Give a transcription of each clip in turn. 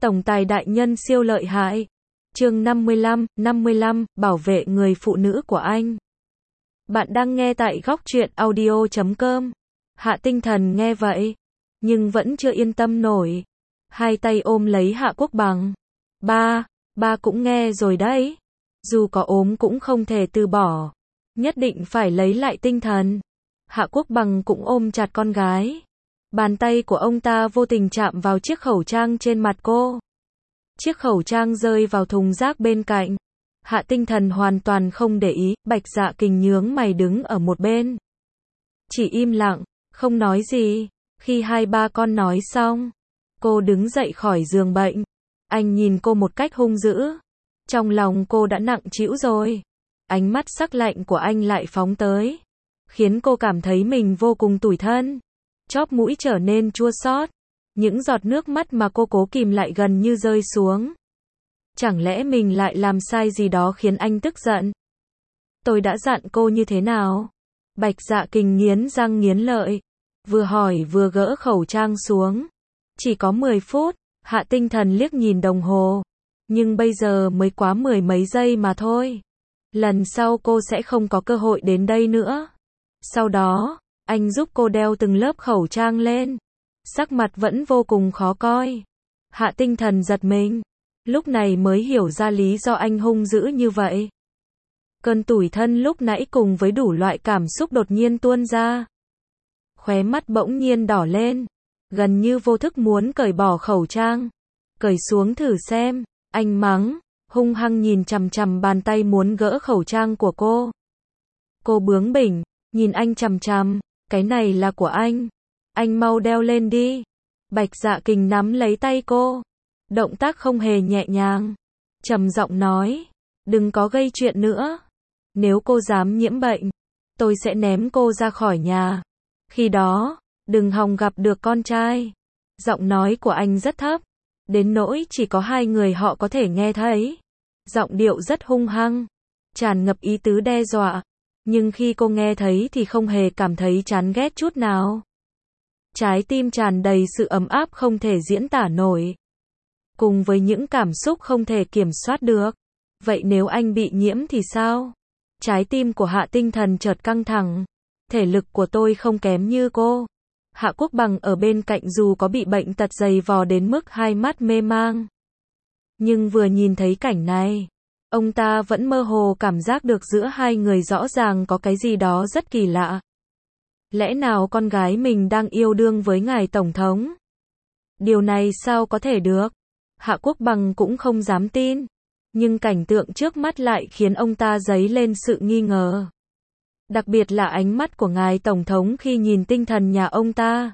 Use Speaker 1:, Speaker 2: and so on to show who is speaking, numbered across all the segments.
Speaker 1: Tổng tài đại nhân siêu lợi hại. Chương 55, bảo vệ người phụ nữ của anh. Bạn đang nghe tại góc truyện audio.com. Hạ Tinh Thần nghe vậy, nhưng vẫn chưa yên tâm nổi. Hai tay ôm lấy Hạ Quốc Bằng. Ba cũng nghe rồi đấy. Dù có ốm cũng không thể từ bỏ. Nhất định phải lấy lại tinh thần. Hạ Quốc Bằng cũng ôm chặt con gái. Bàn tay của ông ta vô tình chạm vào chiếc khẩu trang trên mặt cô. Chiếc khẩu trang rơi vào thùng rác bên cạnh. Hạ Tinh Thần hoàn toàn không để ý, Bạch Dạ Kình nhướng mày đứng ở một bên. Chỉ im lặng, không nói gì. Khi hai ba con nói xong, cô đứng dậy khỏi giường bệnh. Anh nhìn cô một cách hung dữ. Trong lòng cô đã nặng trĩu rồi. Ánh mắt sắc lạnh của anh lại phóng tới, khiến cô cảm thấy mình vô cùng tủi thân. Chóp mũi trở nên chua xót. Những giọt nước mắt mà cô cố kìm lại gần như rơi xuống. Chẳng lẽ mình lại làm sai gì đó khiến anh tức giận? Tôi đã dặn cô như thế nào? Bạch Dạ Kình nghiến răng nghiến lợi, vừa hỏi vừa gỡ khẩu trang xuống. Chỉ có 10 phút, Hạ Tinh Thần liếc nhìn đồng hồ. Nhưng bây giờ mới quá 10 mấy giây mà thôi. Lần sau cô sẽ không có cơ hội đến đây nữa. Sau đó, anh giúp cô đeo từng lớp khẩu trang lên. Sắc mặt vẫn vô cùng khó coi. Hạ Tinh Thần giật mình. Lúc này mới hiểu ra lý do anh hung dữ như vậy. Cơn tủi thân lúc nãy cùng với đủ loại cảm xúc đột nhiên tuôn ra. Khóe mắt bỗng nhiên đỏ lên. Gần như vô thức muốn cởi bỏ khẩu trang. Cởi xuống thử xem. Anh mắng, hung hăng nhìn chằm chằm bàn tay muốn gỡ khẩu trang của cô. Cô bướng bỉnh, nhìn anh chằm chằm. Cái này là của anh. Anh mau đeo lên đi. Bạch Dạ Kình nắm lấy tay cô. Động tác không hề nhẹ nhàng. Trầm giọng nói, đừng có gây chuyện nữa. Nếu cô dám nhiễm bệnh, tôi sẽ ném cô ra khỏi nhà. Khi đó, đừng hòng gặp được con trai. Giọng nói của anh rất thấp, đến nỗi chỉ có hai người họ có thể nghe thấy. Giọng điệu rất hung hăng, tràn ngập ý tứ đe dọa. Nhưng khi cô nghe thấy thì không hề cảm thấy chán ghét chút nào. Trái tim tràn đầy sự ấm áp không thể diễn tả nổi. Cùng với những cảm xúc không thể kiểm soát được. Vậy nếu anh bị nhiễm thì sao? Trái tim của Hạ Tinh Thần chợt căng thẳng. Thể lực của tôi không kém như cô. Hạ Quốc Bằng ở bên cạnh dù có bị bệnh tật dày vò đến mức hai mắt mê mang. Nhưng vừa nhìn thấy cảnh này, ông ta vẫn mơ hồ cảm giác được giữa hai người rõ ràng có cái gì đó rất kỳ lạ. Lẽ nào con gái mình đang yêu đương với ngài Tổng thống? Điều này sao có thể được? Hạ Quốc Bằng cũng không dám tin. Nhưng cảnh tượng trước mắt lại khiến ông ta dấy lên sự nghi ngờ. Đặc biệt là ánh mắt của ngài Tổng thống khi nhìn Tinh Thần nhà ông ta.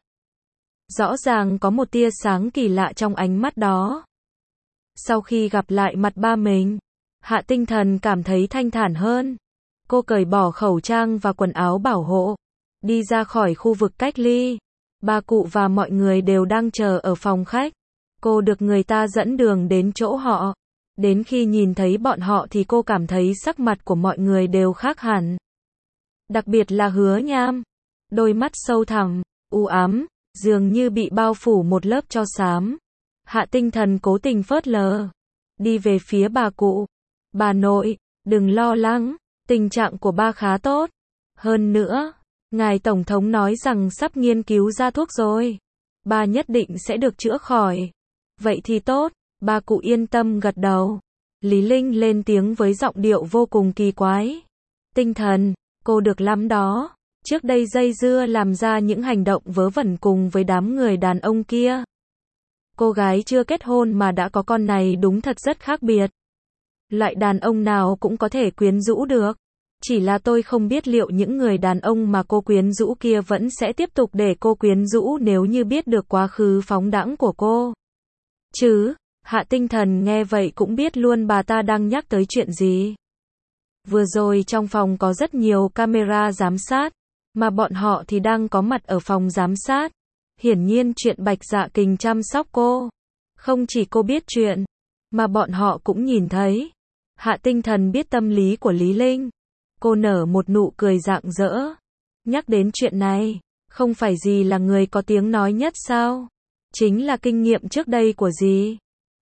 Speaker 1: Rõ ràng có một tia sáng kỳ lạ trong ánh mắt đó. Sau khi gặp lại mặt ba mình, Hạ Tinh Thần cảm thấy thanh thản hơn. Cô cởi bỏ khẩu trang và quần áo bảo hộ, đi ra khỏi khu vực cách ly. Bà cụ và mọi người đều đang chờ ở phòng khách. Cô được người ta dẫn đường đến chỗ họ. Đến khi nhìn thấy bọn họ thì cô cảm thấy sắc mặt của mọi người đều khác hẳn. Đặc biệt là Hứa Nham. Đôi mắt sâu thẳm, u ám, dường như bị bao phủ một lớp tro xám. Hạ Tinh Thần cố tình phớt lờ. Đi về phía bà cụ. Bà nội, đừng lo lắng, tình trạng của ba khá tốt. Hơn nữa, ngài Tổng thống nói rằng sắp nghiên cứu ra thuốc rồi. Ba nhất định sẽ được chữa khỏi. Vậy thì tốt, bà cụ yên tâm gật đầu. Lý Linh lên tiếng với giọng điệu vô cùng kỳ quái. Tinh Thần, cô được lắm đó. Trước đây dây dưa làm ra những hành động vớ vẩn cùng với đám người đàn ông kia. Cô gái chưa kết hôn mà đã có con này đúng thật rất khác biệt. Loại đàn ông nào cũng có thể quyến rũ được. Chỉ là tôi không biết liệu những người đàn ông mà cô quyến rũ kia vẫn sẽ tiếp tục để cô quyến rũ nếu như biết được quá khứ phóng đãng của cô. Chứ, Hạ Tinh Thần nghe vậy cũng biết luôn bà ta đang nhắc tới chuyện gì. Vừa rồi trong phòng có rất nhiều camera giám sát, mà bọn họ thì đang có mặt ở phòng giám sát. Hiển nhiên chuyện Bạch Dạ Kình chăm sóc cô. Không chỉ cô biết chuyện, mà bọn họ cũng nhìn thấy. Hạ Tinh Thần biết tâm lý của Lý Linh. Cô nở một nụ cười rạng rỡ. Nhắc đến chuyện này, không phải dì là người có tiếng nói nhất sao? Chính là kinh nghiệm trước đây của dì.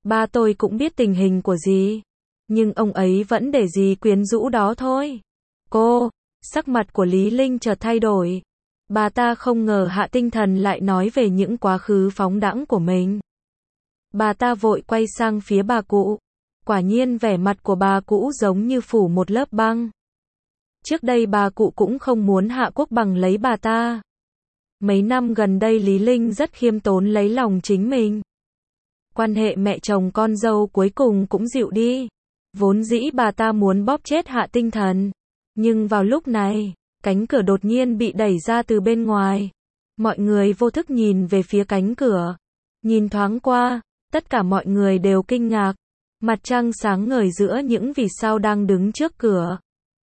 Speaker 1: Ba tôi cũng biết tình hình của dì, nhưng ông ấy vẫn để dì quyến rũ đó thôi. Cô, sắc mặt của Lý Linh chợt thay đổi. Bà ta không ngờ Hạ Tinh Thần lại nói về những quá khứ phóng đãng của mình. Bà ta vội quay sang phía bà cụ. Quả nhiên vẻ mặt của bà cụ giống như phủ một lớp băng. Trước đây bà cụ cũng không muốn Hạ Quốc Bằng lấy bà ta. Mấy năm gần đây Lý Linh rất khiêm tốn lấy lòng chính mình. Quan hệ mẹ chồng con dâu cuối cùng cũng dịu đi. Vốn dĩ bà ta muốn bóp chết Hạ Tinh Thần. Nhưng vào lúc này, cánh cửa đột nhiên bị đẩy ra từ bên ngoài. Mọi người vô thức nhìn về phía cánh cửa. Nhìn thoáng qua, tất cả mọi người đều kinh ngạc. Mặt trăng sáng ngời giữa những vì sao đang đứng trước cửa.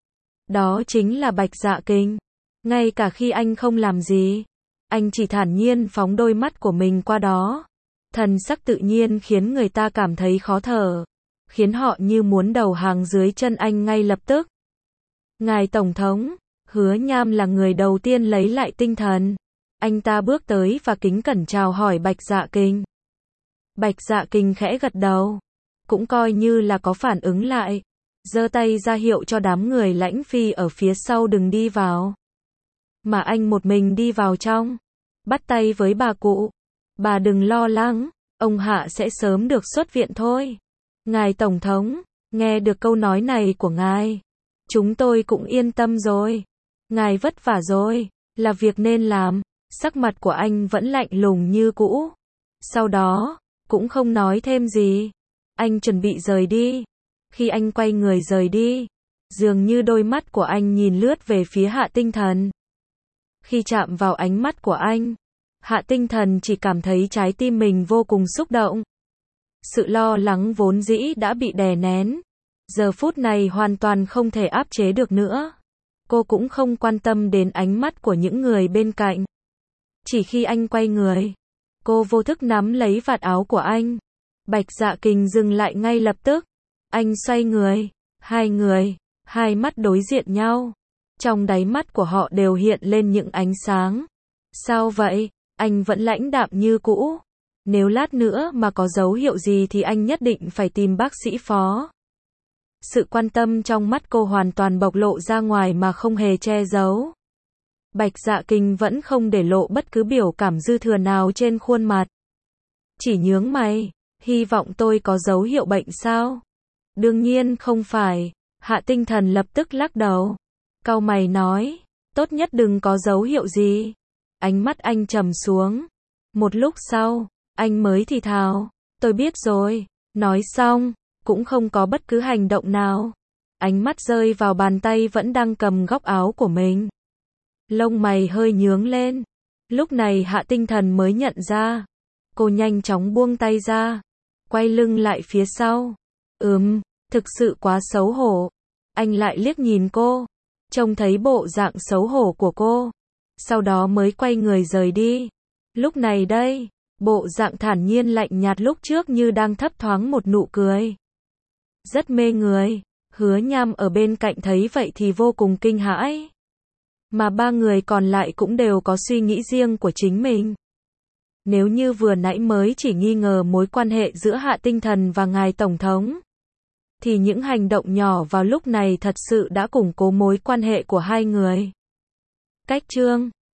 Speaker 1: Đó chính là Bạch Dạ Kinh. Ngay cả khi anh không làm gì, anh chỉ thản nhiên phóng đôi mắt của mình qua đó. Thần sắc tự nhiên khiến người ta cảm thấy khó thở, khiến họ như muốn đầu hàng dưới chân anh ngay lập tức. Ngài Tổng thống, Hứa Nham là người đầu tiên lấy lại tinh thần. Anh ta bước tới và kính cẩn chào hỏi Bạch Dạ Kinh. Bạch Dạ Kinh khẽ gật đầu, cũng coi như là có phản ứng lại, giơ tay ra hiệu cho đám người lãnh phi ở phía sau đừng đi vào. Mà anh một mình đi vào trong, bắt tay với bà cụ. Bà đừng lo lắng, ông Hạ sẽ sớm được xuất viện thôi. Ngài Tổng thống, nghe được câu nói này của ngài, chúng tôi cũng yên tâm rồi. Ngài vất vả rồi, là việc nên làm. Sắc mặt của anh vẫn lạnh lùng như cũ. Sau đó, cũng không nói thêm gì. Anh chuẩn bị rời đi. Khi anh quay người rời đi, dường như đôi mắt của anh nhìn lướt về phía Hạ Tinh Thần. Khi chạm vào ánh mắt của anh, Hạ Tinh Thần chỉ cảm thấy trái tim mình vô cùng xúc động. Sự lo lắng vốn dĩ đã bị đè nén, giờ phút này hoàn toàn không thể áp chế được nữa. Cô cũng không quan tâm đến ánh mắt của những người bên cạnh. Chỉ khi anh quay người, cô vô thức nắm lấy vạt áo của anh. Bạch Dạ Kinh dừng lại ngay lập tức. Anh xoay người, hai mắt đối diện nhau. Trong đáy mắt của họ đều hiện lên những ánh sáng. Sao vậy? Anh vẫn lãnh đạm như cũ. Nếu lát nữa mà có dấu hiệu gì thì anh nhất định phải tìm bác sĩ Phó. Sự quan tâm trong mắt cô hoàn toàn bộc lộ ra ngoài mà không hề che giấu. Bạch Dạ Kinh vẫn không để lộ bất cứ biểu cảm dư thừa nào trên khuôn mặt. Chỉ nhướng mày, hy vọng tôi có dấu hiệu bệnh sao? Đương nhiên không phải. Hạ Tinh Thần lập tức lắc đầu. Cau mày nói, tốt nhất đừng có dấu hiệu gì. Ánh mắt anh trầm xuống. Một lúc sau, anh mới thì thào, tôi biết rồi. Nói xong, cũng không có bất cứ hành động nào. Ánh mắt rơi vào bàn tay vẫn đang cầm góc áo của mình. Lông mày hơi nhướng lên. Lúc này Hạ Tinh Thần mới nhận ra. Cô nhanh chóng buông tay ra, quay lưng lại phía sau. Thực sự quá xấu hổ. Anh lại liếc nhìn cô, trông thấy bộ dạng xấu hổ của cô, sau đó mới quay người rời đi. Lúc này đây, bộ dạng thản nhiên lạnh nhạt lúc trước như đang thấp thoáng một nụ cười. Rất mê người. Hứa Nham ở bên cạnh thấy vậy thì vô cùng kinh hãi. Mà ba người còn lại cũng đều có suy nghĩ riêng của chính mình. Nếu như vừa nãy mới chỉ nghi ngờ mối quan hệ giữa Hạ Tinh Thần và ngài Tổng thống, thì những hành động nhỏ vào lúc này thật sự đã củng cố mối quan hệ của hai người. Cách chương